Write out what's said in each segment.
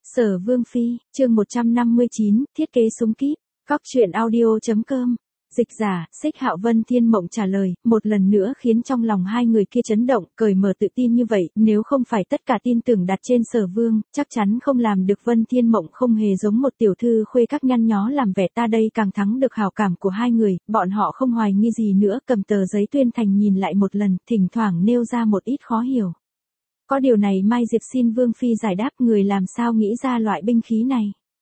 Sở Vương Phi, chương 159, thiết kế súng kíp, góc truyện audio.com. Dịch giả, Xích Hạo Vân Thiên Mộng trả lời, một lần nữa khiến trong lòng hai người kia chấn động, cởi mở tự tin như vậy, nếu không phải tất cả tin tưởng đặt trên Sở Vương, chắc chắn không làm được. Vân Thiên Mộng không hề giống một tiểu thư khuê các nhăn nhó làm vẻ, ta đây càng thắng được hảo cảm của hai người, bọn họ không hoài nghi gì nữa, cầm tờ giấy tuyên thành nhìn lại một lần, thỉnh thoảng nêu ra một ít khó hiểu. Có điều này Mai Diệp xin Vương Phi giải đáp, người làm sao nghĩ ra loại binh khí này.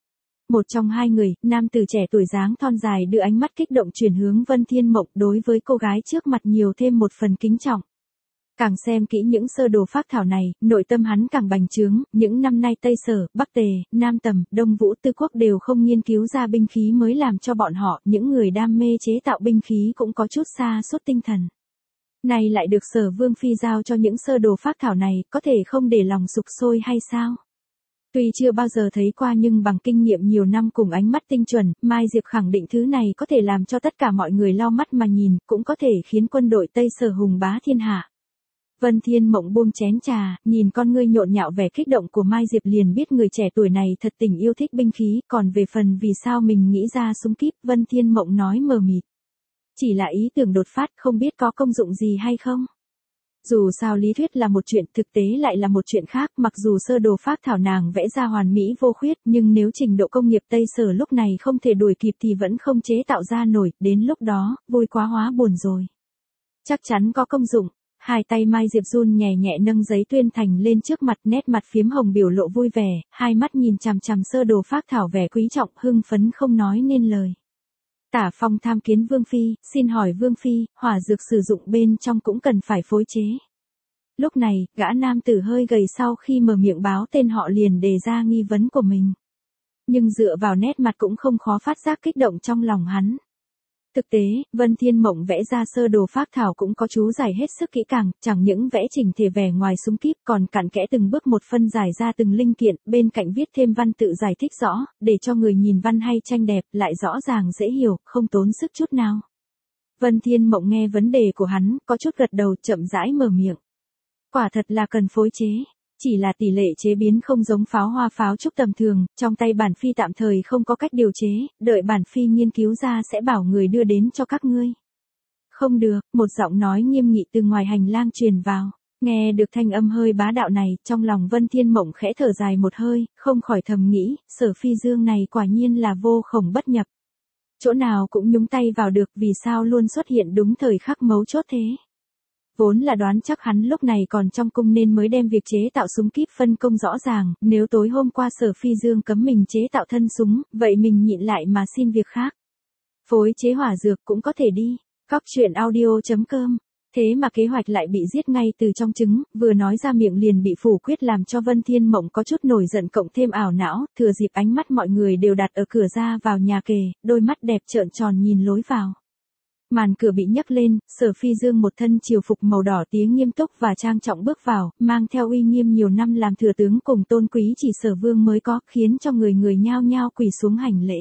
Một trong hai người, nam tử trẻ tuổi dáng thon dài đưa ánh mắt kích động chuyển hướng Vân Thiên Mộng, đối với cô gái trước mặt nhiều thêm một phần kính trọng. Càng xem kỹ những sơ đồ phác thảo này, nội tâm hắn càng bành trướng, những năm nay Tây Sở, Bắc Tề, Nam Tầm, Đông Vũ Tư Quốc đều không nghiên cứu ra binh khí mới làm cho bọn họ, những người đam mê chế tạo binh khí cũng có chút sa sút tinh thần. Này lại được Sở Vương Phi giao cho những sơ đồ phác thảo này, có thể không để lòng sục sôi hay sao? Tuy chưa bao giờ thấy qua nhưng bằng kinh nghiệm nhiều năm cùng ánh mắt tinh chuẩn, Mai Diệp khẳng định thứ này có thể làm cho tất cả mọi người lau mắt mà nhìn, cũng có thể khiến quân đội Tây Sở hùng bá thiên hạ. Vân Thiên Mộng buông chén trà, nhìn con ngươi nhộn nhạo vẻ kích động của Mai Diệp liền biết người trẻ tuổi này thật tình yêu thích binh khí, còn về phần vì sao mình nghĩ ra súng kíp, Vân Thiên Mộng nói mờ mịt. Chỉ là ý tưởng đột phát, không biết có công dụng gì hay không. Dù sao lý thuyết là một chuyện, thực tế lại là một chuyện khác, mặc dù sơ đồ phác thảo nàng vẽ ra hoàn mỹ vô khuyết, nhưng nếu trình độ công nghiệp Tây Sở lúc này không thể đuổi kịp thì vẫn không chế tạo ra nổi, đến lúc đó, vui quá hóa buồn rồi. Chắc chắn có công dụng. Hai tay Mai Diệp run nhẹ nhẹ nâng giấy tuyên thành lên trước mặt, nét mặt phiếm hồng biểu lộ vui vẻ, hai mắt nhìn chằm chằm sơ đồ phác thảo vẻ quý trọng, hưng phấn không nói nên lời. Tả Phong tham kiến Vương Phi, xin hỏi Vương Phi, hỏa dược sử dụng bên trong cũng cần phải phối chế. Lúc này, gã nam tử hơi gầy sau khi mở miệng báo tên họ liền đề ra nghi vấn của mình. Nhưng dựa vào nét mặt cũng không khó phát giác kích động trong lòng hắn. Thực tế, Vân Thiên Mộng vẽ ra sơ đồ phác thảo cũng có chú giải hết sức kỹ càng, chẳng những vẽ chỉnh thể vẻ ngoài súng kíp còn cặn kẽ từng bước một phân giải ra từng linh kiện, bên cạnh viết thêm văn tự giải thích rõ, để cho người nhìn văn hay tranh đẹp, lại rõ ràng dễ hiểu, không tốn sức chút nào. Vân Thiên Mộng nghe vấn đề của hắn, có chút gật đầu, chậm rãi mở miệng. Quả thật là cần phối chế. Chỉ là tỷ lệ chế biến không giống pháo hoa pháo trúc tầm thường, trong tay bản Phi tạm thời không có cách điều chế, đợi bản Phi nghiên cứu ra sẽ bảo người đưa đến cho các ngươi. Không được, một giọng nói nghiêm nghị từ ngoài hành lang truyền vào. Nghe được thanh âm hơi bá đạo này, trong lòng Vân Thiên Mộng khẽ thở dài một hơi, không khỏi thầm nghĩ, Sở Phi Dương này quả nhiên là vô khổng bất nhập. Chỗ nào cũng nhúng tay vào được, vì sao luôn xuất hiện đúng thời khắc mấu chốt thế. Vốn là đoán chắc hắn lúc này còn trong cung nên mới đem việc chế tạo súng kíp phân công rõ ràng, nếu tối hôm qua Sở Phi Dương cấm mình chế tạo thân súng, vậy mình nhịn lại mà xin việc khác. Phối chế hỏa dược cũng có thể đi, góc truyện audio.com. Thế mà kế hoạch lại bị giết ngay từ trong trứng, vừa nói ra miệng liền bị phủ quyết làm cho Vân Thiên Mộng có chút nổi giận cộng thêm ảo não, thừa dịp ánh mắt mọi người đều đặt ở cửa ra vào nhà kề, đôi mắt đẹp trợn tròn nhìn lối vào. Màn cửa bị nhấc lên, Sở Phi Dương một thân triều phục màu đỏ tía nghiêm túc và trang trọng bước vào, mang theo uy nghiêm nhiều năm làm thừa tướng cùng tôn quý chỉ Sở Vương mới có, khiến cho người người nhao nhao quỳ xuống hành lễ.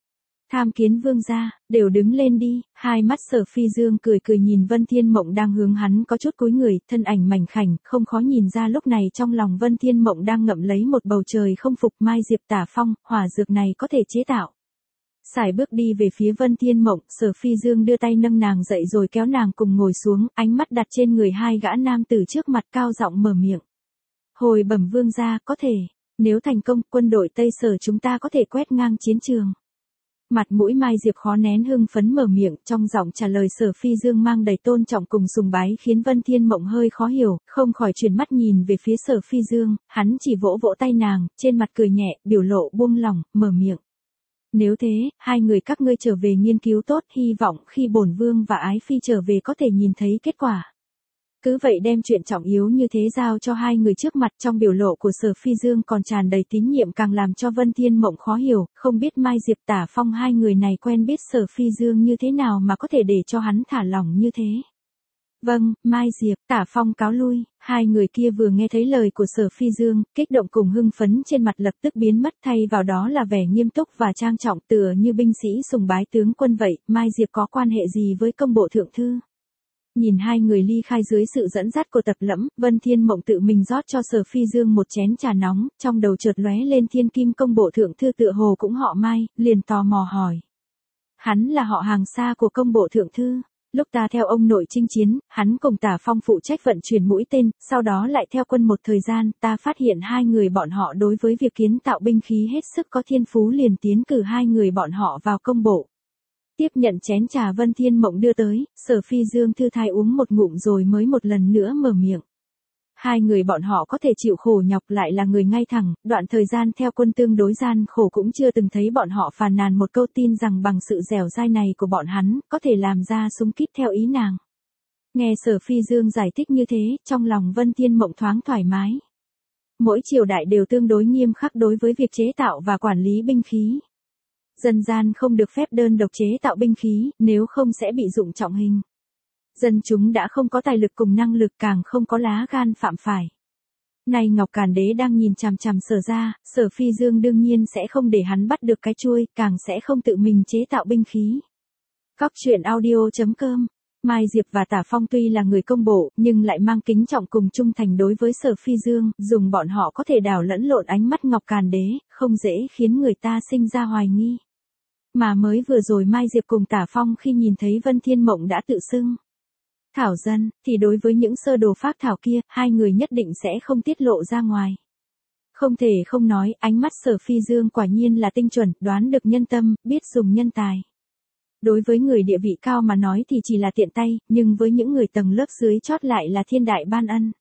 Tham kiến Vương gia, đều đứng lên đi. Hai mắt Sở Phi Dương cười cười nhìn Vân Thiên Mộng đang hướng hắn có chút cúi người, thân ảnh mảnh khảnh, không khó nhìn ra lúc này trong lòng Vân Thiên Mộng đang ngậm lấy một bầu trời không phục. Mai Diệp Tả Phong, hỏa dược này có thể chế tạo. Sải bước đi về phía Vân Thiên Mộng, Sở Phi Dương đưa tay nâng nàng dậy rồi kéo nàng cùng ngồi xuống, ánh mắt đặt trên người hai gã nam tử trước mặt cao giọng mở miệng. Hồi bẩm Vương gia, có thể, nếu thành công, quân đội Tây Sở chúng ta có thể quét ngang chiến trường. Mặt mũi Mai Diệp khó nén hưng phấn mở miệng, trong giọng trả lời Sở Phi Dương mang đầy tôn trọng cùng sùng bái khiến Vân Thiên Mộng hơi khó hiểu, không khỏi chuyển mắt nhìn về phía Sở Phi Dương, hắn chỉ vỗ vỗ tay nàng, trên mặt cười nhẹ, biểu lộ buông lỏng, mở miệng. Nếu thế, hai người các ngươi trở về nghiên cứu tốt, hy vọng khi bổn vương và ái phi trở về có thể nhìn thấy kết quả. Cứ vậy đem chuyện trọng yếu như thế giao cho hai người trước mặt, trong biểu lộ của Sở Phi Dương còn tràn đầy tín nhiệm càng làm cho Vân Thiên Mộng khó hiểu, không biết Mai Diệp Tả Phong hai người này quen biết Sở Phi Dương như thế nào mà có thể để cho hắn thả lỏng như thế. Vâng, Mai Diệp, Tả Phong cáo lui, hai người kia vừa nghe thấy lời của Sở Phi Dương, kích động cùng hưng phấn trên mặt lập tức biến mất thay vào đó là vẻ nghiêm túc và trang trọng tựa như binh sĩ sùng bái tướng quân vậy. Mai Diệp có quan hệ gì với công bộ thượng thư? Nhìn hai người ly khai dưới sự dẫn dắt của Tập Lẫm, Vân Thiên Mộng tự mình rót cho Sở Phi Dương một chén trà nóng, trong đầu chợt lóe lên Thiên Kim công bộ thượng thư tựa hồ cũng họ Mai, liền tò mò hỏi. Hắn là họ hàng xa của công bộ thượng thư. Lúc ta theo ông nội chinh chiến, hắn cùng Tả Phong phụ trách vận chuyển mũi tên, sau đó lại theo quân một thời gian, ta phát hiện hai người bọn họ đối với việc kiến tạo binh khí hết sức có thiên phú, liền tiến cử hai người bọn họ vào công bộ. Tiếp nhận chén trà Vân Thiên Mộng đưa tới, Sở Phi Dương thư thái uống một ngụm rồi mới một lần nữa mở miệng. Hai người bọn họ có thể chịu khổ nhọc, lại là người ngay thẳng, đoạn thời gian theo quân tương đối gian khổ cũng chưa từng thấy bọn họ phàn nàn một câu, tin rằng bằng sự dẻo dai này của bọn hắn, có thể làm ra súng kíp theo ý nàng. Nghe Sở Phi Dương giải thích như thế, trong lòng Vân Thiên Mộng thoáng thoải mái. Mỗi triều đại đều tương đối nghiêm khắc đối với việc chế tạo và quản lý binh khí. Dân gian không được phép đơn độc chế tạo binh khí, nếu không sẽ bị dụng trọng hình. Dân chúng đã không có tài lực cùng năng lực, càng không có lá gan phạm phải. Nay Ngọc Càn Đế đang nhìn chằm chằm Sở ra, Sở Phi Dương đương nhiên sẽ không để hắn bắt được cái chuôi, càng sẽ không tự mình chế tạo binh khí. Cóc truyện audio.com. Mai Diệp và Tả Phong tuy là người công bộ, nhưng lại mang kính trọng cùng trung thành đối với Sở Phi Dương, dùng bọn họ có thể đảo lẫn lộn ánh mắt Ngọc Càn Đế, không dễ khiến người ta sinh ra hoài nghi. Mà mới vừa rồi Mai Diệp cùng Tả Phong khi nhìn thấy Vân Thiên Mộng đã tự xưng thảo dân, thì đối với những sơ đồ phác thảo kia, hai người nhất định sẽ không tiết lộ ra ngoài. Không thể không nói, ánh mắt Sở Phi Dương quả nhiên là tinh chuẩn, đoán được nhân tâm, biết dùng nhân tài. Đối với người địa vị cao mà nói thì chỉ là tiện tay, nhưng với những người tầng lớp dưới chót lại là thiên đại ban ân.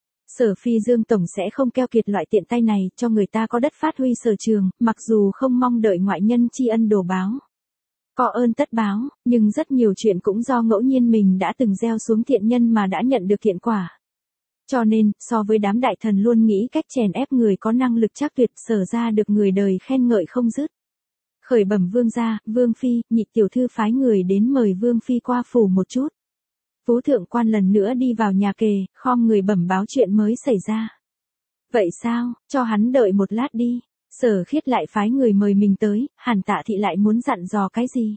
Sở Phi Dương tổng sẽ không keo kiệt loại tiện tay này, cho người ta có đất phát huy sở trường, mặc dù không mong đợi ngoại nhân tri ân đồ báo. Có ơn tất báo, nhưng rất nhiều chuyện cũng do ngẫu nhiên mình đã từng gieo xuống thiện nhân mà đã nhận được thiện quả. Cho nên, so với đám đại thần luôn nghĩ cách chèn ép người có năng lực chắc tuyệt, Sở ra được người đời khen ngợi không dứt. Khởi bẩm vương gia, vương phi, nhị tiểu thư phái người đến mời vương phi qua phủ một chút. Phú thượng quan lần nữa đi vào nhà kề, khom người bẩm báo chuyện mới xảy ra. Vậy sao, cho hắn đợi một lát đi. Sở Khiết lại phái người mời mình tới, hẳn Tạ thị lại muốn dặn dò cái gì?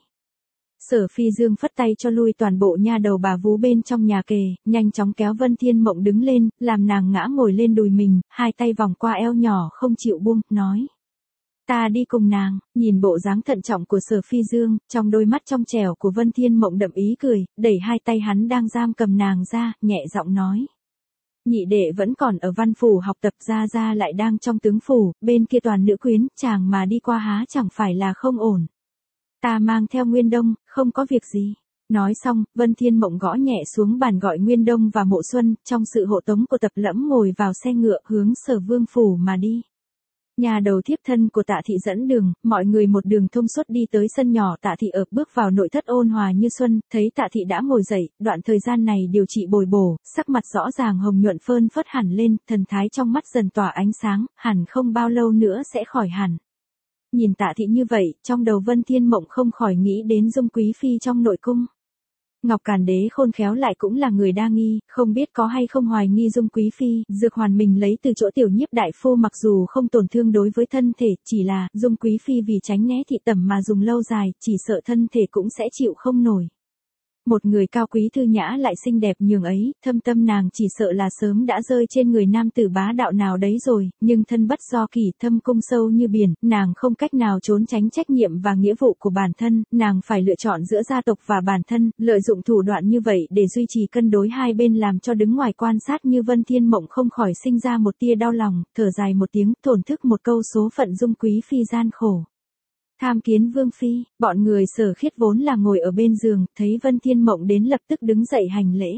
Sở Phi Dương phất tay cho lui toàn bộ nha đầu bà vú bên trong nhà kề, nhanh chóng kéo Vân Thiên Mộng đứng lên, làm nàng ngã ngồi lên đùi mình, hai tay vòng qua eo nhỏ không chịu buông, nói. Ta đi cùng nàng. Nhìn bộ dáng thận trọng của Sở Phi Dương, trong đôi mắt trong trẻo của Vân Thiên Mộng đậm ý cười, đẩy hai tay hắn đang giam cầm nàng ra, nhẹ giọng nói. Nhị đệ vẫn còn ở văn phủ học tập, ra ra lại đang trong tướng phủ, bên kia toàn nữ quyến, chàng mà đi qua há chẳng phải là không ổn. Ta mang theo Nguyên Đông, không có việc gì. Nói xong, Vân Thiên Mộng gõ nhẹ xuống bàn gọi Nguyên Đông và Mộ Xuân, trong sự hộ tống của Tập Lẫm ngồi vào xe ngựa hướng Sở Vương phủ mà đi. Nhà đầu thiếp thân của Tạ thị dẫn đường, mọi người một đường thông suốt đi tới sân nhỏ Tạ thị ở, bước vào nội thất ôn hòa như xuân, thấy Tạ thị đã ngồi dậy, đoạn thời gian này điều trị bồi bổ, sắc mặt rõ ràng hồng nhuận phơn phớt hẳn lên, thần thái trong mắt dần tỏa ánh sáng, hẳn không bao lâu nữa sẽ khỏi hẳn. Nhìn Tạ thị như vậy, trong đầu Vân Thiên Mộng không khỏi nghĩ đến Dung Quý phi trong nội cung. Ngọc Càn Đế khôn khéo lại cũng là người đa nghi, không biết có hay không hoài nghi Dung Quý phi, dược hoàn mình lấy từ chỗ tiểu nhiếp đại phu mặc dù không tổn thương đối với thân thể, chỉ là Dung Quý phi vì tránh né thị tẩm mà dùng lâu dài, chỉ sợ thân thể cũng sẽ chịu không nổi. Một người cao quý thư nhã lại xinh đẹp nhường ấy, thâm tâm nàng chỉ sợ là sớm đã rơi trên người nam tử bá đạo nào đấy rồi, nhưng thân bất do kỳ, thâm cung sâu như biển, nàng không cách nào trốn tránh trách nhiệm và nghĩa vụ của bản thân, nàng phải lựa chọn giữa gia tộc và bản thân, lợi dụng thủ đoạn như vậy để duy trì cân đối hai bên, làm cho đứng ngoài quan sát như Vân Thiên Mộng không khỏi sinh ra một tia đau lòng, thở dài một tiếng, thổn thức một câu số phận Dung Quý phi gian khổ. Tham kiến vương phi, bọn người Sở Khiết vốn là ngồi ở bên giường, thấy Vân Thiên Mộng đến lập tức đứng dậy hành lễ.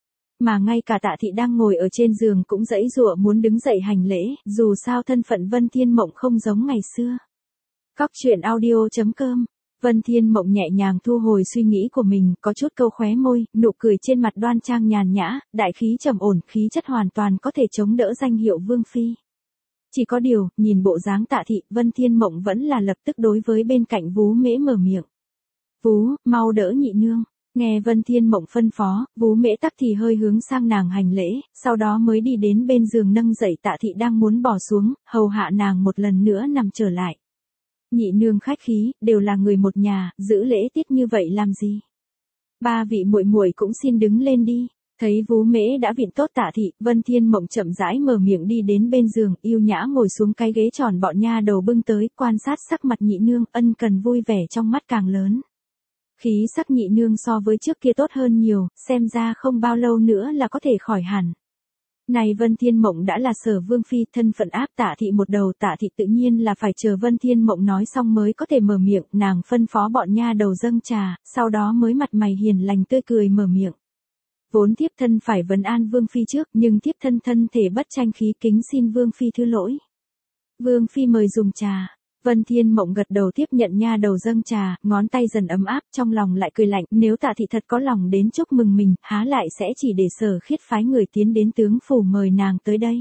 Mà ngay cả Tạ thị đang ngồi ở trên giường cũng giãy giụa muốn đứng dậy hành lễ, dù sao thân phận Vân Thiên Mộng không giống ngày xưa. Cóc truyện audio.com. Vân Thiên Mộng nhẹ nhàng thu hồi suy nghĩ của mình, có chút câu khóe môi, nụ cười trên mặt đoan trang nhàn nhã, đại khí trầm ổn, khí chất hoàn toàn có thể chống đỡ danh hiệu vương phi. Chỉ có điều, nhìn bộ dáng Tạ thị, Vân Thiên Mộng vẫn là lập tức đối với bên cạnh Vú Mễ mở miệng. Vú, mau đỡ nhị nương. Nghe Vân Thiên Mộng phân phó, Vú Mễ tắc thì hơi hướng sang nàng hành lễ, sau đó mới đi đến bên giường nâng dậy Tạ thị đang muốn bỏ xuống, hầu hạ nàng một lần nữa nằm trở lại. Nhị nương khách khí, đều là người một nhà, giữ lễ tiết như vậy làm gì? Ba vị muội muội cũng xin đứng lên đi. Thấy Vú Mễ đã vịn tốt Tạ Thị, Vân Thiên Mộng chậm rãi mở miệng đi đến bên giường, yêu nhã ngồi xuống cái ghế tròn bọn nha đầu bưng tới, quan sát sắc mặt nhị nương, ân cần vui vẻ trong mắt càng lớn. Khí sắc nhị nương so với trước kia tốt hơn nhiều, xem ra không bao lâu nữa là có thể khỏi hẳn. Này Vân Thiên Mộng đã là Sở Vương phi, thân phận áp Tạ Thị một đầu, Tạ Thị tự nhiên là phải chờ Vân Thiên Mộng nói xong mới có thể mở miệng, nàng phân phó bọn nha đầu dâng trà, sau đó mới mặt mày hiền lành tươi cười mở miệng. Vốn thiếp thân phải vấn an Vương phi trước, nhưng thiếp thân thân thể bất tranh khí, kính xin Vương phi thứ lỗi. Vương phi mời dùng trà. Vân Thiên Mộng gật đầu tiếp nhận nha đầu dâng trà, ngón tay dần ấm áp, trong lòng lại cười lạnh, nếu Tạ Thị thật có lòng đến chúc mừng mình, há lại sẽ chỉ để Sở Khiết phái người tiến đến tướng phủ mời nàng tới đây.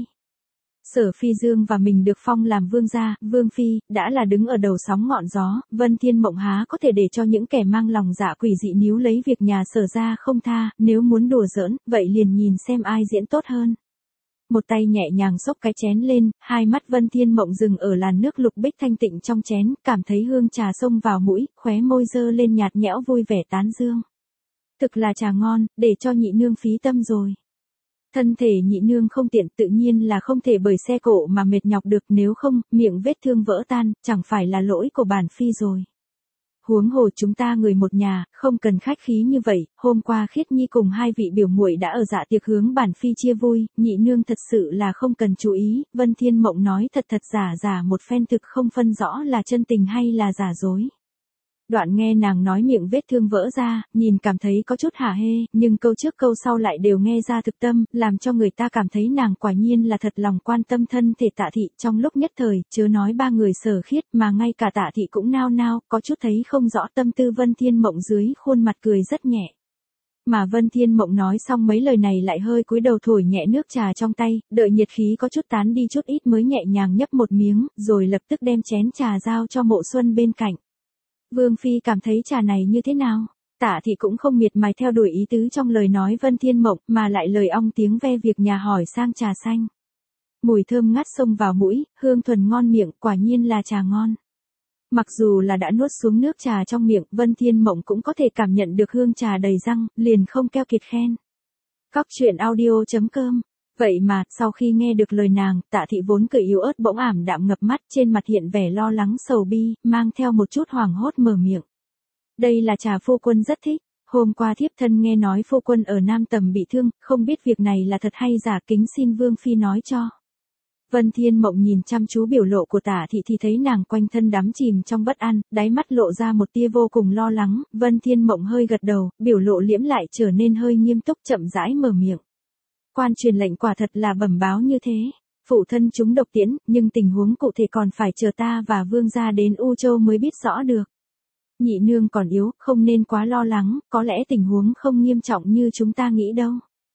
Sở Phi Dương và mình được phong làm vương gia, Vương phi, đã là đứng ở đầu sóng ngọn gió, Vân Thiên Mộng há có thể để cho những kẻ mang lòng dạ quỷ dị níu lấy việc nhà Sở ra không tha, nếu muốn đùa giỡn, vậy liền nhìn xem ai diễn tốt hơn. Một tay nhẹ nhàng xốc cái chén lên, hai mắt Vân Thiên Mộng dừng ở làn nước lục bích thanh tịnh trong chén, cảm thấy hương trà xông vào mũi, khóe môi dơ lên nhạt nhẽo vui vẻ tán dương. Thực là trà ngon, để cho nhị nương phí tâm rồi. Thân thể nhị nương không tiện, tự nhiên là không thể bởi xe cộ mà mệt nhọc được, nếu không, miệng vết thương vỡ tan, chẳng phải là lỗi của bản phi rồi. Huống hồ chúng ta người một nhà, không cần khách khí như vậy, hôm qua Khiết Nhi cùng hai vị biểu muội đã ở dạ tiệc hướng bản phi chia vui, nhị nương thật sự là không cần chú ý, Vân Thiên Mộng nói thật thật giả giả một phen, thực không phân rõ là chân tình hay là giả dối. Đoạn nghe nàng nói miệng vết thương vỡ ra, nhìn cảm thấy có chút hả hê, nhưng câu trước câu sau lại đều nghe ra thực tâm, làm cho người ta cảm thấy nàng quả nhiên là thật lòng quan tâm thân thể Tạ Thị, trong lúc nhất thời, chớ nói ba người Sở Khiết mà ngay cả Tạ Thị cũng nao nao, có chút thấy không rõ tâm tư Vân Thiên Mộng dưới khuôn mặt cười rất nhẹ. Mà Vân Thiên Mộng nói xong mấy lời này lại hơi cúi đầu thổi nhẹ nước trà trong tay, đợi nhiệt khí có chút tán đi chút ít mới nhẹ nhàng nhấp một miếng, rồi lập tức đem chén trà giao cho Mộ Xuân bên cạnh. Vương phi cảm thấy trà này như thế nào? Tạ Thị cũng không miệt mài theo đuổi ý tứ trong lời nói Vân Thiên Mộng, mà lại lời ong tiếng ve việc nhà hỏi sang trà xanh. Mùi thơm ngát xông vào mũi, hương thuần ngon miệng, quả nhiên là trà ngon. Mặc dù là đã nuốt xuống nước trà trong miệng, Vân Thiên Mộng cũng có thể cảm nhận được hương trà đầy răng, liền không keo kiệt khen. Cóc truyện audio.com. Vậy mà, sau khi nghe được lời nàng, Tạ Thị vốn cười yếu ớt bỗng ảm đạm ngập mắt, trên mặt hiện vẻ lo lắng sầu bi, mang theo một chút hoảng hốt mở miệng. Đây là trà phu quân rất thích, hôm qua thiếp thân nghe nói phu quân ở Nam Tầm bị thương, không biết việc này là thật hay giả, kính xin Vương phi nói cho. Vân Thiên Mộng nhìn chăm chú biểu lộ của Tạ Thị thì thấy nàng quanh thân đắm chìm trong bất an, đáy mắt lộ ra một tia vô cùng lo lắng, Vân Thiên Mộng hơi gật đầu, biểu lộ liễm lại trở nên hơi nghiêm túc, chậm rãi mở miệng. Quan truyền lệnh quả thật là bẩm báo như thế, phụ thân chúng độc tiễn, nhưng tình huống cụ thể còn phải chờ ta và Vương gia đến U Châu mới biết rõ được. Nhị nương còn yếu, không nên quá lo lắng, có lẽ tình huống không nghiêm trọng như chúng ta nghĩ đâu.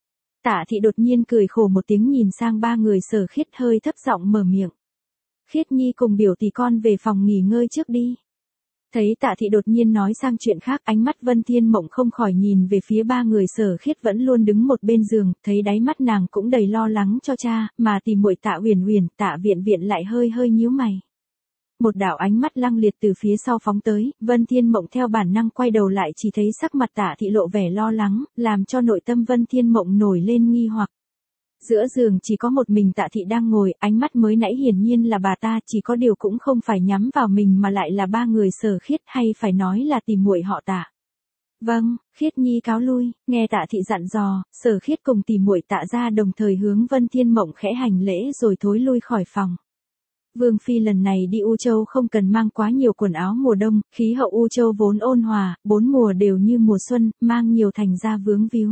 Tạ Thị đột nhiên cười khổ một tiếng nhìn sang ba người Sở Khiết, hơi thấp giọng mở miệng. Khiết Nhi cùng biểu tỷ con về phòng nghỉ ngơi trước đi. Thấy Tạ Thị đột nhiên nói sang chuyện khác, ánh mắt Vân Thiên Mộng không khỏi nhìn về phía ba người Sở Khiết vẫn luôn đứng một bên giường, thấy đáy mắt nàng cũng đầy lo lắng cho cha, mà tìm muội Tạ Huyền Huyền, Tạ Viện Viện lại hơi hơi nhíu mày. Một đạo ánh mắt lăng liệt từ phía sau phóng tới, Vân Thiên Mộng theo bản năng quay đầu lại chỉ thấy sắc mặt Tạ Thị lộ vẻ lo lắng, làm cho nội tâm Vân Thiên Mộng nổi lên nghi hoặc. Giữa giường chỉ có một mình Tạ Thị đang ngồi, ánh mắt mới nãy hiển nhiên là bà ta, chỉ có điều cũng không phải nhắm vào mình mà lại là ba người Sở Khiết, hay phải nói là tìm muội họ Tạ. Vâng, Khiết Nhi cáo lui, nghe Tạ Thị dặn dò, Sở Khiết cùng tìm muội Tạ ra đồng thời hướng Vân Thiên Mộng khẽ hành lễ rồi thối lui khỏi phòng. Vương phi lần này đi U Châu không cần mang quá nhiều quần áo mùa đông, khí hậu U Châu vốn ôn hòa, bốn mùa đều như mùa xuân, mang nhiều thành ra vướng víu.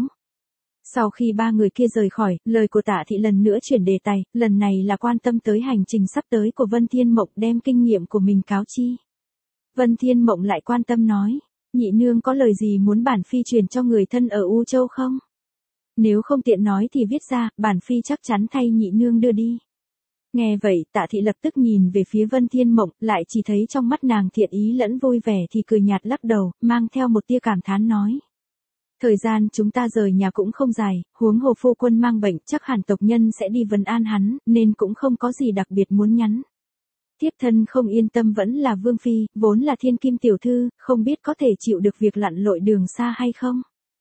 Sau khi ba người kia rời khỏi, lời của Tạ Thị lần nữa chuyển đề tài, lần này là quan tâm tới hành trình sắp tới của Vân Thiên Mộng, đem kinh nghiệm của mình cáo chi. Vân Thiên Mộng lại quan tâm nói, nhị nương có lời gì muốn bản phi truyền cho người thân ở U Châu không? Nếu không tiện nói thì viết ra, bản phi chắc chắn thay nhị nương đưa đi. Nghe vậy, Tạ Thị lập tức nhìn về phía Vân Thiên Mộng, lại chỉ thấy trong mắt nàng thiện ý lẫn vui vẻ thì cười nhạt lắc đầu, mang theo một tia cảm thán nói. Thời gian chúng ta rời nhà cũng không dài, huống hồ phu quân mang bệnh, chắc hẳn tộc nhân sẽ đi vấn an hắn, nên cũng không có gì đặc biệt muốn nhắn. Thiếp thân không yên tâm vẫn là Vương phi, vốn là thiên kim tiểu thư, không biết có thể chịu được việc lặn lội đường xa hay không?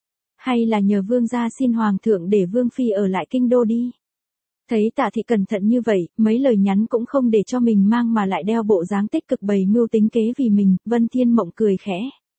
Hay là nhờ vương gia xin hoàng thượng để vương phi ở lại kinh đô đi. Thấy Tạ Thị cẩn thận như vậy, mấy lời nhắn cũng không để cho mình mang mà lại đeo bộ dáng tích cực bày mưu tính kế vì mình, Vân Thiên Mộng cười khẽ.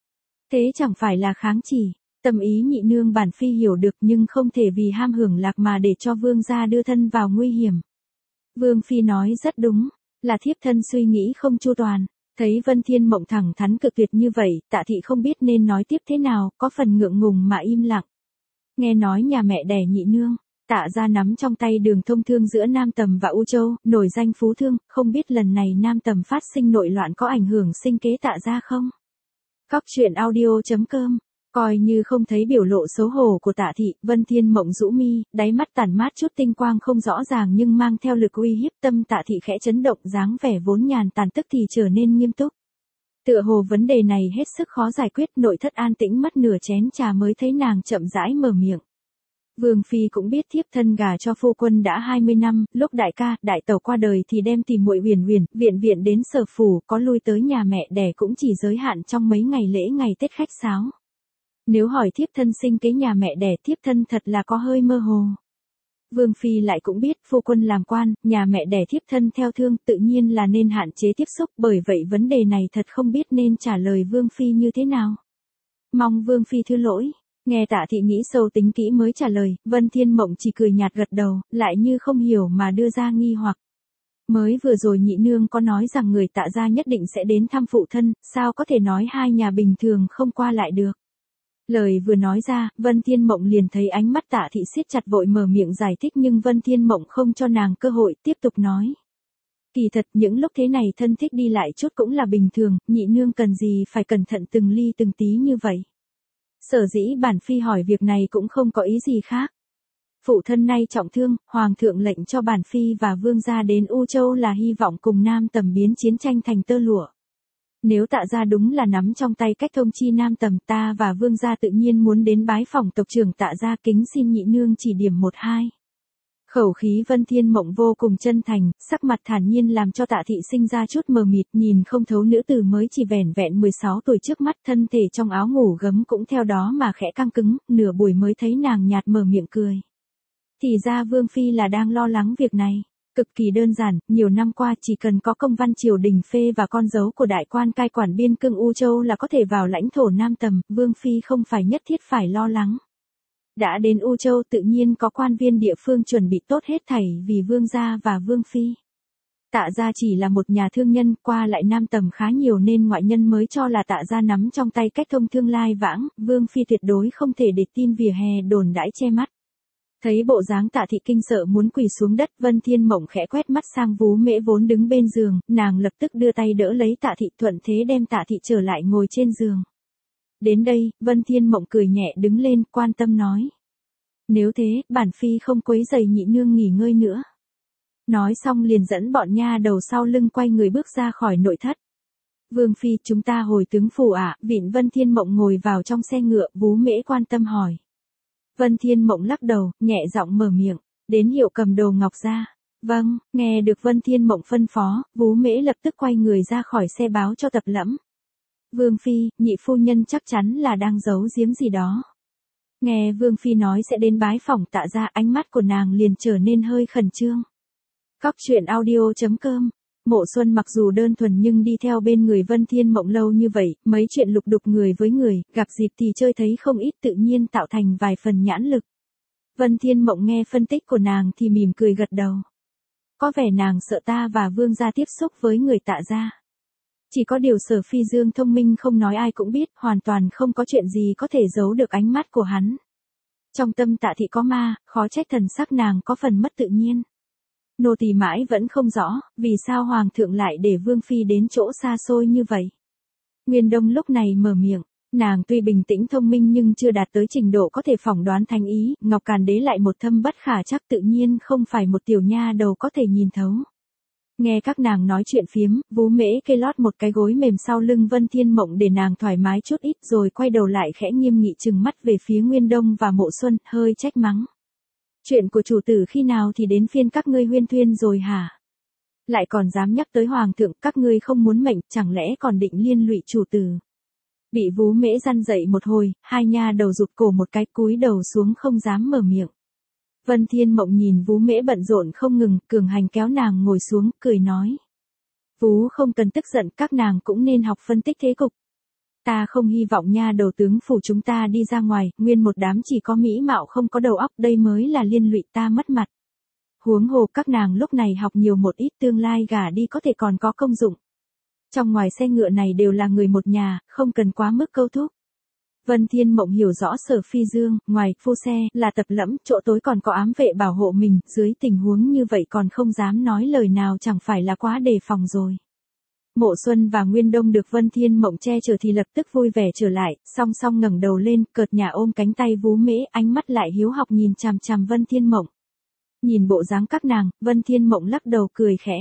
Thế chẳng phải là kháng chỉ, tâm ý nhị nương bản phi hiểu được nhưng không thể vì ham hưởng lạc mà để cho vương gia đưa thân vào nguy hiểm. Vương phi nói rất đúng, là thiếp thân suy nghĩ không chu toàn. Thấy Vân Thiên Mộng thẳng thắn cực tuyệt như vậy, Tạ Thị không biết nên nói tiếp thế nào, có phần ngượng ngùng mà im lặng. Nghe nói nhà mẹ đẻ nhị nương, Tạ gia nắm trong tay đường thông thương giữa Nam Tầm và U Châu, nổi danh phú thương, không biết lần này Nam Tầm phát sinh nội loạn có ảnh hưởng sinh kế Tạ gia không? Cóc truyện audio.com. Coi như không thấy biểu lộ xấu hổ của Tạ Thị, Vân Thiên Mộng rũ mi, đáy mắt tản mát chút tinh quang không rõ ràng nhưng mang theo lực uy hiếp, tâm Tạ Thị khẽ chấn động, dáng vẻ vốn nhàn tản tức thì trở nên nghiêm túc. Tựa hồ vấn đề này hết sức khó giải quyết, nội thất an tĩnh mất nửa chén trà mới thấy nàng chậm rãi mở miệng. Vương phi cũng biết thiếp thân gả cho phu quân đã 20 năm, lúc đại ca, đại tẩu qua đời thì đem tìm muội Huyền Huyền, viện đến Sở phủ, có lui tới nhà mẹ đẻ cũng chỉ giới hạn trong mấy ngày lễ ngày Tết khách sáo. Nếu hỏi thiếp thân sinh kế nhà mẹ đẻ, thiếp thân thật là có hơi mơ hồ. Vương phi lại cũng biết phu quân làm quan, nhà mẹ đẻ thiếp thân theo thương, tự nhiên là nên hạn chế tiếp xúc, bởi vậy vấn đề này thật không biết nên trả lời Vương phi như thế nào. Mong Vương phi thứ lỗi. Nghe Tạ Thị nghĩ sâu tính kỹ mới trả lời, Vân Thiên Mộng chỉ cười nhạt gật đầu, lại như không hiểu mà đưa ra nghi hoặc. Mới vừa rồi nhị nương có nói rằng người Tạ gia nhất định sẽ đến thăm phụ thân, sao có thể nói hai nhà bình thường không qua lại được. Lời vừa nói ra, Vân Thiên Mộng liền thấy ánh mắt Tạ Thị siết chặt, vội mở miệng giải thích nhưng Vân Thiên Mộng không cho nàng cơ hội, tiếp tục nói. Kỳ thật những lúc thế này thân thích đi lại chút cũng là bình thường, nhị nương cần gì phải cẩn thận từng ly từng tí như vậy. Sở dĩ bản phi hỏi việc này cũng không có ý gì khác. Phụ thân nay trọng thương, hoàng thượng lệnh cho bản phi và vương gia đến U Châu là hy vọng cùng Nam Tầm biến chiến tranh thành tơ lụa. Nếu Tạ gia đúng là nắm trong tay cách thông chi Nam Tầm, ta và vương gia tự nhiên muốn đến bái phỏng tộc trưởng Tạ gia, kính xin nhị nương chỉ điểm một hai. Khẩu khí Vân Thiên Mộng vô cùng chân thành, sắc mặt thản nhiên làm cho Tạ Thị sinh ra chút mờ mịt, nhìn không thấu nữ tử mới chỉ vẻn vẹn 16 tuổi trước mắt, thân thể trong áo ngủ gấm cũng theo đó mà khẽ căng cứng, nửa buổi mới thấy nàng nhạt mở miệng cười. Thì ra Vương phi là đang lo lắng việc này. Cực kỳ đơn giản, nhiều năm qua chỉ cần có công văn triều đình phê và con dấu của đại quan cai quản biên cương U Châu là có thể vào lãnh thổ Nam Tầm, Vương phi không phải nhất thiết phải lo lắng. Đã đến U Châu tự nhiên có quan viên địa phương chuẩn bị tốt hết thảy vì vương gia và vương phi. Tạ gia chỉ là một nhà thương nhân, qua lại Nam Tầm khá nhiều nên ngoại nhân mới cho là Tạ gia nắm trong tay cách thông thương lai vãng, vương phi tuyệt đối không thể để tin vỉa hè đồn đãi che mắt. Thấy bộ dáng Tạ Thị kinh sợ muốn quỳ xuống đất, Vân Thiên Mộng khẽ quét mắt sang Vú Mễ vốn đứng bên giường, nàng lập tức đưa tay đỡ lấy Tạ Thị, thuận thế đem Tạ Thị trở lại ngồi trên giường. Đến đây, Vân Thiên Mộng cười nhẹ đứng lên, quan tâm nói. Nếu thế, bản phi không quấy rầy nhị nương nghỉ ngơi nữa. Nói xong liền dẫn bọn nha đầu sau lưng quay người bước ra khỏi nội thất. Vương phi, chúng ta hồi tướng phủ ạ, Vịn Vân Thiên Mộng ngồi vào trong xe ngựa, Vú Mễ quan tâm hỏi. Vân Thiên Mộng lắc đầu, nhẹ giọng mở miệng, đến hiệu cầm đồ ngọc ra. Vâng, nghe được Vân Thiên Mộng phân phó, Vú Mễ lập tức quay người ra khỏi xe báo cho Tập Lẫm. Vương phi, nhị phu nhân chắc chắn là đang giấu giếm gì đó. Nghe Vương phi nói sẽ đến bái phỏng Tạ gia, ánh mắt của nàng liền trở nên hơi khẩn trương. Cóc truyện audio.com. Mộ Xuân mặc dù đơn thuần nhưng đi theo bên người Vân Thiên Mộng lâu như vậy, mấy chuyện lục đục người với người, gặp dịp thì chơi thấy không ít, tự nhiên tạo thành vài phần nhãn lực. Vân Thiên Mộng nghe phân tích của nàng thì mỉm cười gật đầu. Có vẻ nàng sợ ta và vương gia tiếp xúc với người Tạ gia. Chỉ có điều Sở Phi Dương thông minh không nói ai cũng biết, hoàn toàn không có chuyện gì có thể giấu được ánh mắt của hắn. Trong tâm Tạ Thị có ma, khó trách thần sắc nàng có phần mất tự nhiên. Nô tỳ mãi vẫn không rõ, vì sao hoàng thượng lại để Vương phi đến chỗ xa xôi như vậy. Nguyên Đông lúc này mở miệng, nàng tuy bình tĩnh thông minh nhưng chưa đạt tới trình độ có thể phỏng đoán thánh ý, Ngọc Càn Đế lại một thâm bất khả chắc, tự nhiên không phải một tiểu nha đầu có thể nhìn thấu. Nghe các nàng nói chuyện phiếm, Vú Mễ kê lót một cái gối mềm sau lưng Vân Thiên Mộng để nàng thoải mái chút ít, rồi quay đầu lại khẽ nghiêm nghị trừng mắt về phía Nguyên Đông và Mộ Xuân, hơi trách mắng. Chuyện của chủ tử khi nào thì đến phiên các ngươi huyên thuyên rồi hả? Lại còn dám nhắc tới hoàng thượng, các ngươi không muốn mệnh, chẳng lẽ còn định liên lụy chủ tử? Bị Vú Mễ răn dậy một hồi, hai nha đầu rụt cổ một cái cúi đầu xuống không dám mở miệng. Vân Thiên Mộng nhìn Vú Mễ bận rộn không ngừng, cường hành kéo nàng ngồi xuống, cười nói. Vú không cần tức giận, các nàng cũng nên học phân tích thế cục. Ta không hy vọng nha đầu tướng phủ chúng ta đi ra ngoài, nguyên một đám chỉ có mỹ mạo không có đầu óc, đây mới là liên lụy ta mất mặt. Huống hồ các nàng lúc này học nhiều một ít, tương lai gả đi có thể còn có công dụng. Trong ngoài xe ngựa này đều là người một nhà, không cần quá mức câu thúc. Vân Thiên Mộng hiểu rõ Sở Phi Dương, ngoài phu xe là tập lẫm, chỗ tối còn có ám vệ bảo hộ mình, dưới tình huống như vậy còn không dám nói lời nào chẳng phải là quá đề phòng rồi. Mộ Xuân và Nguyên Đông được Vân Thiên Mộng che chở thì lập tức vui vẻ trở lại, song song ngẩng đầu lên, cợt nhả ôm cánh tay Vú Mễ, ánh mắt lại hiếu học nhìn chằm chằm Vân Thiên Mộng. Nhìn bộ dáng các nàng, Vân Thiên Mộng lắc đầu cười khẽ.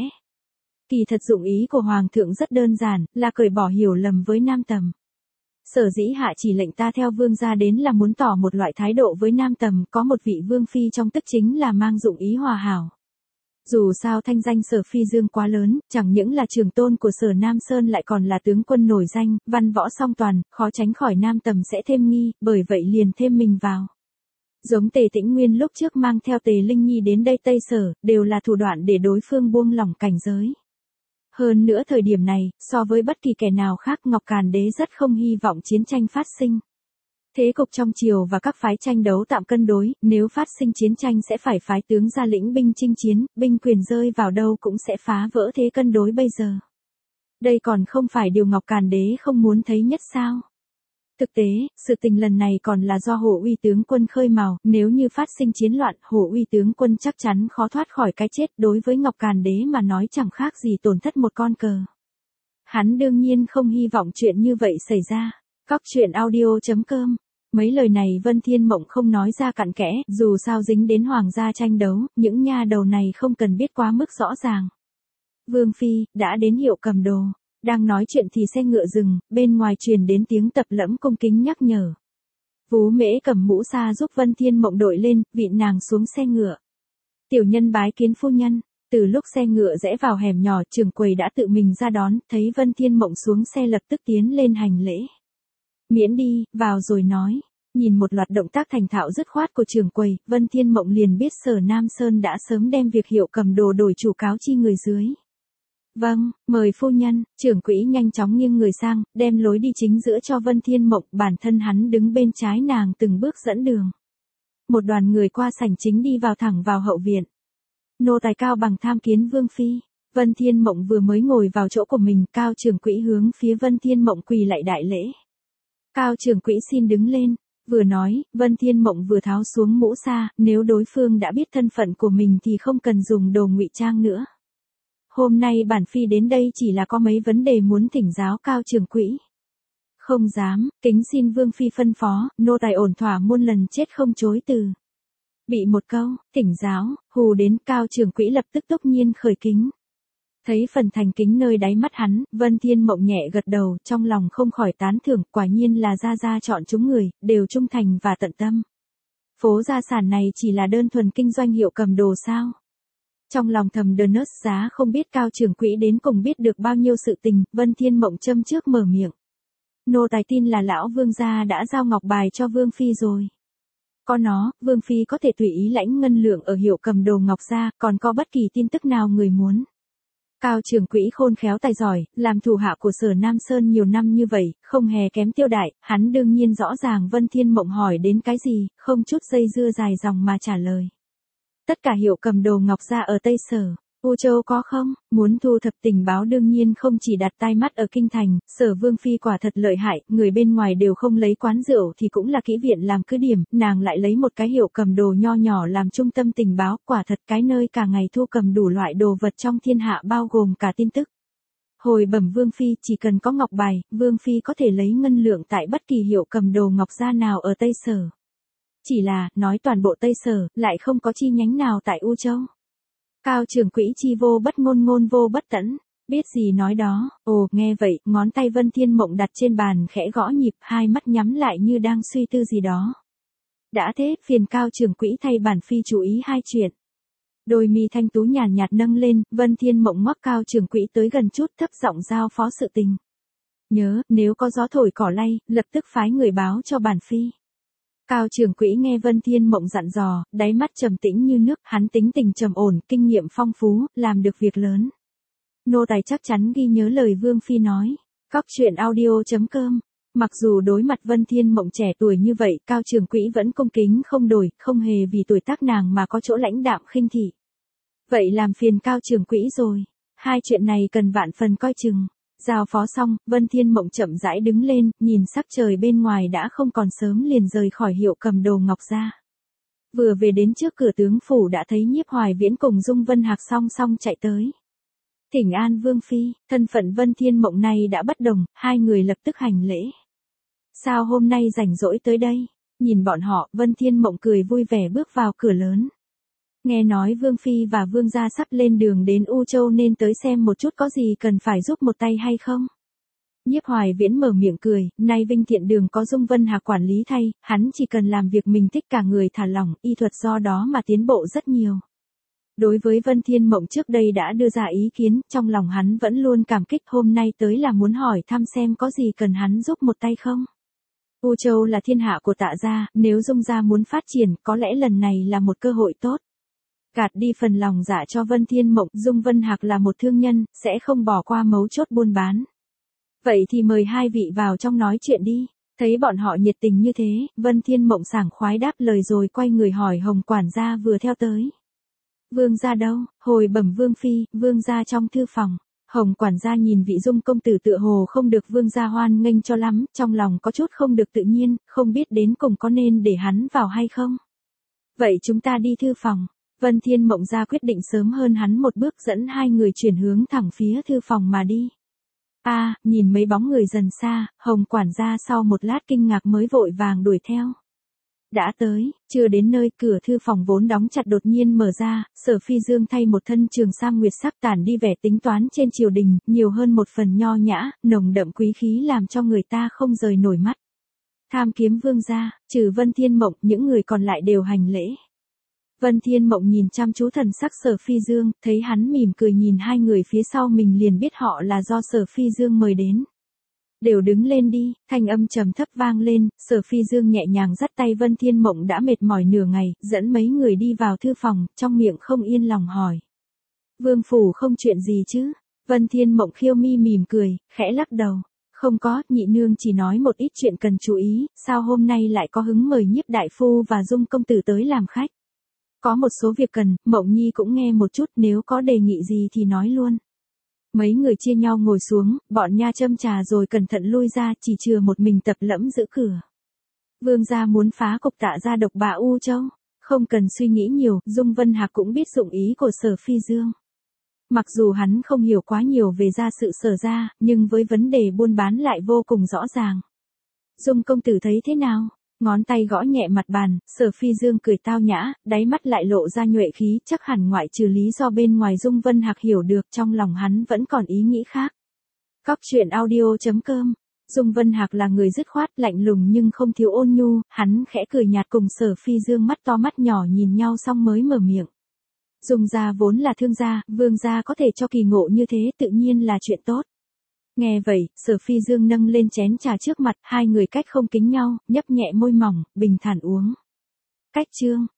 Kỳ thật dụng ý của Hoàng thượng rất đơn giản, là cởi bỏ hiểu lầm với Nam Tầm. Sở dĩ hạ chỉ lệnh ta theo vương gia đến là muốn tỏ một loại thái độ với Nam Tầm, có một vị vương phi trong tức chính là mang dụng ý hòa hảo. Dù sao thanh danh Sở Phi Dương quá lớn, chẳng những là trưởng tôn của Sở Nam Sơn lại còn là tướng quân nổi danh, văn võ song toàn, khó tránh khỏi Nam Tầm sẽ thêm nghi, bởi vậy liền thêm mình vào. Giống Tề Tĩnh Nguyên lúc trước mang theo Tề Linh Nhi đến đây Tây Sở, đều là thủ đoạn để đối phương buông lỏng cảnh giới. Hơn nữa thời điểm này, so với bất kỳ kẻ nào khác Ngọc Càn Đế rất không hy vọng chiến tranh phát sinh. Thế cục trong triều và các phái tranh đấu tạm cân đối, nếu phát sinh chiến tranh sẽ phải phái tướng ra lĩnh binh chinh chiến, binh quyền rơi vào đâu cũng sẽ phá vỡ thế cân đối bây giờ. Đây còn không phải điều Ngọc Càn Đế không muốn thấy nhất sao? Thực tế, sự tình lần này còn là do Hồ Uy tướng quân khơi mào, nếu như phát sinh chiến loạn, Hồ Uy tướng quân chắc chắn khó thoát khỏi cái chết, đối với Ngọc Càn Đế mà nói chẳng khác gì tổn thất một con cờ. Hắn đương nhiên không hy vọng chuyện như vậy xảy ra. Cóc truyện audio.com. Mấy lời này Vân Thiên Mộng không nói ra cặn kẽ, dù sao dính đến hoàng gia tranh đấu, những nha đầu này không cần biết quá mức rõ ràng. Vương Phi, đã đến Hiệu Cầm Đồ. Đang nói chuyện thì xe ngựa dừng, bên ngoài truyền đến tiếng Tập Lẫm cung kính nhắc nhở. Vú Mễ cầm mũ sa giúp Vân Thiên Mộng đội lên, vịn nàng xuống xe ngựa. Tiểu nhân bái kiến phu nhân. Từ lúc xe ngựa rẽ vào hẻm nhỏ, trưởng quầy đã tự mình ra đón, thấy Vân Thiên Mộng xuống xe lập tức tiến lên hành lễ. Miễn đi, vào rồi nói. Nhìn một loạt động tác thành thạo dứt khoát của trưởng quầy, Vân Thiên Mộng liền biết Sở Nam Sơn đã sớm đem việc Hiệu Cầm Đồ đổi chủ cáo chi người dưới. Vâng, mời phu nhân, trưởng quỹ nhanh chóng nghiêng người sang, đem lối đi chính giữa cho Vân Thiên Mộng, bản thân hắn đứng bên trái nàng từng bước dẫn đường. Một đoàn người qua sảnh chính đi vào thẳng vào hậu viện. Nô tài Cao Bằng tham kiến Vương Phi. Vân Thiên Mộng vừa mới ngồi vào chỗ của mình, Cao trưởng quỹ hướng phía Vân Thiên Mộng quỳ lại đại lễ. Cao trưởng quỹ xin đứng lên. Vừa nói, Vân Thiên Mộng vừa tháo xuống mũ sa, nếu đối phương đã biết thân phận của mình thì không cần dùng đồ ngụy trang nữa. Hôm nay bản Phi đến đây chỉ là có mấy vấn đề muốn thỉnh giáo Cao trưởng quỹ. Không dám, kính xin Vương Phi phân phó, nô tài ổn thỏa muôn lần chết không chối từ. Bị một câu, thỉnh giáo, hù đến Cao trưởng quỹ lập tức túc nhiên khởi kính. Thấy phần thành kính nơi đáy mắt hắn, Vân Thiên Mộng nhẹ gật đầu, trong lòng không khỏi tán thưởng, quả nhiên là gia chọn chúng người, đều trung thành và tận tâm. Phố gia sản này chỉ là đơn thuần kinh doanh Hiệu Cầm Đồ sao? Trong lòng thầm đờ nớt giá không biết Cao trưởng quỹ đến cùng biết được bao nhiêu sự tình, Vân Thiên Mộng châm trước mở miệng. Nô tài tin là lão vương gia đã giao ngọc bài cho Vương Phi rồi. Có nó, Vương Phi có thể tùy ý lãnh ngân lượng ở Hiệu Cầm Đồ Ngọc gia, còn có bất kỳ tin tức nào người muốn. Cao trưởng quỹ khôn khéo tài giỏi, làm thủ hạ của Sở Nam Sơn nhiều năm như vậy, không hề kém Tiêu Đại, hắn đương nhiên rõ ràng Vân Thiên Mộng hỏi đến cái gì, không chút dây dưa dài dòng mà trả lời. Tất cả Hiệu Cầm Đồ Ngọc gia ở Tây Sở, U Châu có không? Muốn thu thập tình báo đương nhiên không chỉ đặt tai mắt ở kinh thành, Sở Vương Phi quả thật lợi hại, người bên ngoài đều không lấy quán rượu thì cũng là kỹ viện làm cứ điểm, nàng lại lấy một cái Hiệu Cầm Đồ nho nhỏ làm trung tâm tình báo, quả thật cái nơi cả ngày thu cầm đủ loại đồ vật trong thiên hạ bao gồm cả tin tức. Hồi bẩm Vương Phi, chỉ cần có ngọc bài, Vương Phi có thể lấy ngân lượng tại bất kỳ Hiệu Cầm Đồ Ngọc gia nào ở Tây Sở. Chỉ là, nói toàn bộ Tây Sở, lại không có chi nhánh nào tại U Châu. Cao trưởng quỹ chi vô bất ngôn ngôn vô bất tẫn, biết gì nói đó, ồ, nghe vậy, ngón tay Vân Thiên Mộng đặt trên bàn khẽ gõ nhịp, hai mắt nhắm lại như đang suy tư gì đó. Đã thế, phiền Cao trưởng quỹ thay bản Phi chú ý hai chuyện. Đôi mi thanh tú nhàn nhạt nâng lên, Vân Thiên Mộng ngoắc Cao trưởng quỹ tới gần chút, thấp giọng giao phó sự tình. Nhớ, nếu có gió thổi cỏ lay, lập tức phái người báo cho bản phi. Cao trưởng quỹ nghe Vân Thiên Mộng dặn dò, đáy mắt trầm tĩnh như nước, hắn tính tình trầm ổn, kinh nghiệm phong phú, làm được việc lớn. Nô tài chắc chắn ghi nhớ lời Vương phi nói. Góc truyện audio.com. Mặc dù đối mặt Vân Thiên Mộng trẻ tuổi như vậy, Cao trưởng quỹ vẫn cung kính không đổi, không hề vì tuổi tác nàng mà có chỗ lãnh đạm khinh thị. Vậy làm phiền Cao trưởng quỹ rồi. Hai chuyện này cần vạn phần coi chừng. Giao phó xong, Vân Thiên Mộng chậm rãi đứng lên, nhìn sắc trời bên ngoài đã không còn sớm liền rời khỏi Hiệu Cầm Đồ Ngọc ra. Vừa về đến trước cửa tướng phủ đã thấy Nhiếp Hoài Viễn cùng Dung Vân Hạc song song chạy tới. Thỉnh an Vương phi, thân phận Vân Thiên Mộng này đã bất đồng, hai người lập tức hành lễ. Sao hôm nay rảnh rỗi tới đây? Nhìn bọn họ, Vân Thiên Mộng cười vui vẻ bước vào cửa lớn. Nghe nói Vương phi và Vương gia sắp lên đường đến U Châu nên tới xem một chút có gì cần phải giúp một tay hay không? Nhiếp Hoài Viễn mở miệng cười, nay Vinh Thiện Đường có Dung Vân Hạc quản lý thay, hắn chỉ cần làm việc mình thích cả người thả lỏng, y thuật do đó mà tiến bộ rất nhiều. Đối với Vân Thiên Mộng trước đây đã đưa ra ý kiến, trong lòng hắn vẫn luôn cảm kích, hôm nay tới là muốn hỏi thăm xem có gì cần hắn giúp một tay không. U Châu là thiên hạ của Tạ gia, nếu Dung gia muốn phát triển, có lẽ lần này là một cơ hội tốt. Gạt đi phần lòng dạ cho Vân Thiên Mộng, Dung Vân Hạc là một thương nhân, sẽ không bỏ qua mấu chốt buôn bán. Vậy thì mời hai vị vào trong nói chuyện đi. Thấy bọn họ nhiệt tình như thế, Vân Thiên Mộng sảng khoái đáp lời rồi quay người hỏi Hồng quản gia vừa theo tới. Vương gia đâu? Hồi bẩm Vương phi, Vương gia trong thư phòng. Hồng quản gia nhìn vị Dung công tử tựa hồ không được Vương gia hoan nghênh cho lắm, trong lòng có chút không được tự nhiên, không biết đến cùng có nên để hắn vào hay không. Vậy chúng ta đi thư phòng. Vân Thiên Mộng ra quyết định sớm hơn hắn một bước dẫn hai người chuyển hướng thẳng phía thư phòng mà đi. Nhìn mấy bóng người dần xa, Hồng quản gia sau một lát kinh ngạc mới vội vàng đuổi theo. Đã tới, chưa đến nơi, cửa thư phòng vốn đóng chặt đột nhiên mở ra, Sở Phi Dương thay một thân trường sam nguyệt sắc tản đi vẻ tính toán trên triều đình, nhiều hơn một phần nho nhã, nồng đậm quý khí làm cho người ta không rời nổi mắt. Tham kiếm vương gia, trừ Vân Thiên Mộng, những người còn lại đều hành lễ. Vân Thiên Mộng nhìn chăm chú thần sắc Sở Phi Dương, thấy hắn mỉm cười nhìn hai người phía sau mình liền biết họ là do Sở Phi Dương mời đến. Đều đứng lên đi, thanh âm trầm thấp vang lên, Sở Phi Dương nhẹ nhàng dắt tay Vân Thiên Mộng đã mệt mỏi nửa ngày, dẫn mấy người đi vào thư phòng, trong miệng không yên lòng hỏi. Vương phủ không chuyện gì chứ? Vân Thiên Mộng khiêu mi mỉm cười, khẽ lắc đầu. Không có, nhị nương chỉ nói một ít chuyện cần chú ý, sao hôm nay lại có hứng mời Nhiếp đại phu và Dung công tử tới làm khách? Có một số việc cần, Mộng Nhi cũng nghe một chút, nếu có đề nghị gì thì nói luôn. Mấy người chia nhau ngồi xuống, bọn nha châm trà rồi cẩn thận lui ra, chỉ chừa một mình Tập Lẫm giữ cửa. Vương gia muốn phá cục Tạ gia độc bá U Châu, không cần suy nghĩ nhiều, Dung Vân Hạc cũng biết dụng ý của Sở Phi Dương. Mặc dù hắn không hiểu quá nhiều về gia sự Sở gia, nhưng với vấn đề buôn bán lại vô cùng rõ ràng. Dung công tử thấy thế nào? Ngón tay gõ nhẹ mặt bàn, Sở Phi Dương cười tao nhã, đáy mắt lại lộ ra nhuệ khí, chắc hẳn ngoại trừ lý do bên ngoài Dung Vân Hạc hiểu được, trong lòng hắn vẫn còn ý nghĩ khác. Góc truyện audio.com. Dung Vân Hạc là người dứt khoát, lạnh lùng nhưng không thiếu ôn nhu, hắn khẽ cười nhạt cùng Sở Phi Dương mắt to mắt nhỏ nhìn nhau xong mới mở miệng. Dung gia vốn là thương gia, Vương gia có thể cho kỳ ngộ như thế tự nhiên là chuyện tốt. Nghe vậy, Sở Phi Dương nâng lên chén trà trước mặt, hai người cách không kính nhau, nhấp nhẹ môi mỏng, bình thản uống. Cách chương,